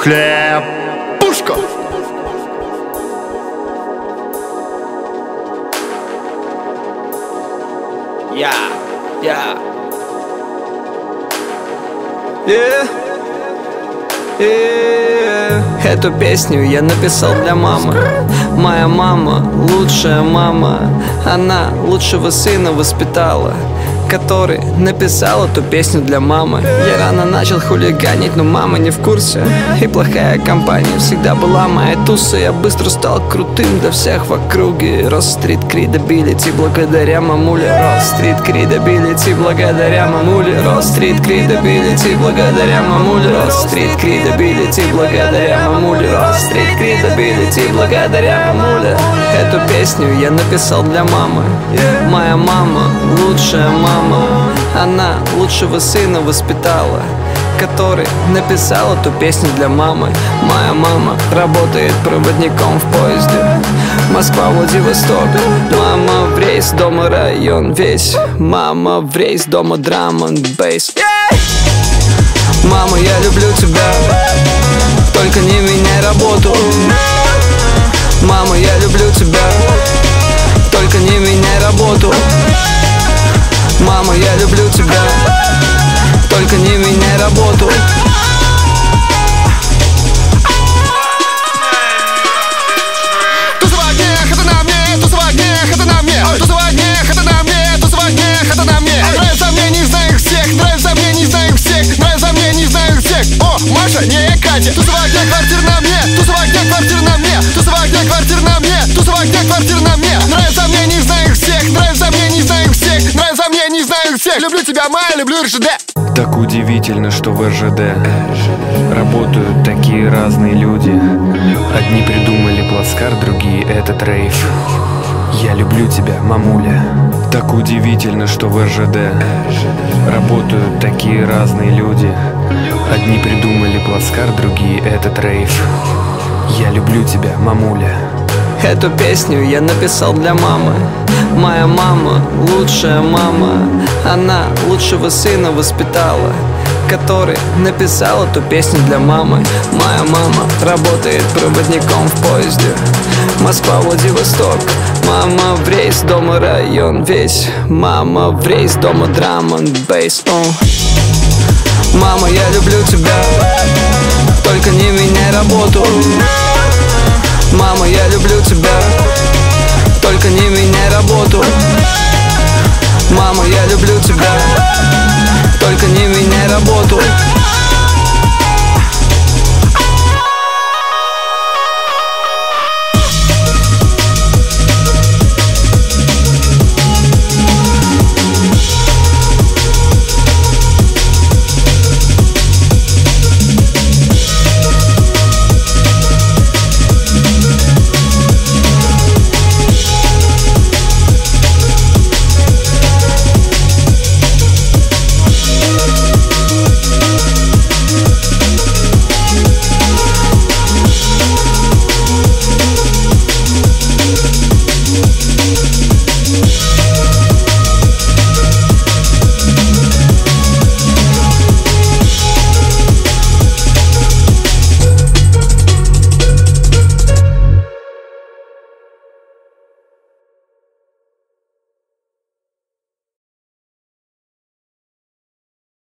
Хлеб, пушка. Эту песню я написал для мамы. Моя мама лучшая мама. Она лучшего сына воспитала, который написал эту песню для мамы. Я рано начал хулиганить, но мама не в курсе. И плохая компания всегда была моей тусой. Я быстро стал крутым для всех в округе. Рос стрит кредабилити благодаря мамуле. Рос стрит кредабилити благодаря мамуле. Рос стрит кредабилити благодаря мамуле. Рос стрит кредабилити благодаря мамуле. Рос стрит кредабилити благодаря мамуле. Эту песню я написал для мамы. Моя мама лучшая мама. Она лучшего сына воспитала, который написал эту песню для мамы. Моя мама работает проводником в поезде Москва-Владивосток. Мама в рейс, дома район весь. Мама в рейс, дома драм энд бейс. Мама, я люблю тебя, только не меняй работу. Мама, я люблю тебя, только не меняй работу. Мама, я люблю тебя, только не меняй работу. Тусовать грех, это на мне, тусовать грех, это на мне. Тусовать грех, это на мне, тусовать грех, это на мне. Нравится мне, не знаю их всех, нравится мне, не знаю их всех, нравится мне, не знаю их всех. О, Маша, не Катя. Тусовать где квартир на мне, тусовать где квартир на мне, тусовать где квартир на мне, тусовать где квартир на мне. Нравится мне, не знаю их всех, нравится мне, не знаю их всех, нравится мне, не знаю их всех. Люблю тебя, Майя, люблю РЖД. Так удивительно, что в РЖД работают такие разные люди. Одни придумали плацкарт, другие этот рейв. Я люблю тебя, мамуля. Так удивительно, что в РЖД работают такие разные люди. Одни придумали плацкарт, другие этот рейв. Я люблю тебя, мамуля. Эту песню я написал для мамы. Моя мама лучшая мама. Она лучшего сына воспитала, который написал эту песню для мамы. Моя мама работает проводником в поезде Москва-Владивосток. Мама в рейс, дома район весь. Мама в рейс, дома драм энд бейс. Мама, я люблю тебя, только не меняй работу. Мама, я люблю тебя, только не меняй работу. Мама, я люблю тебя, только не меняй работу.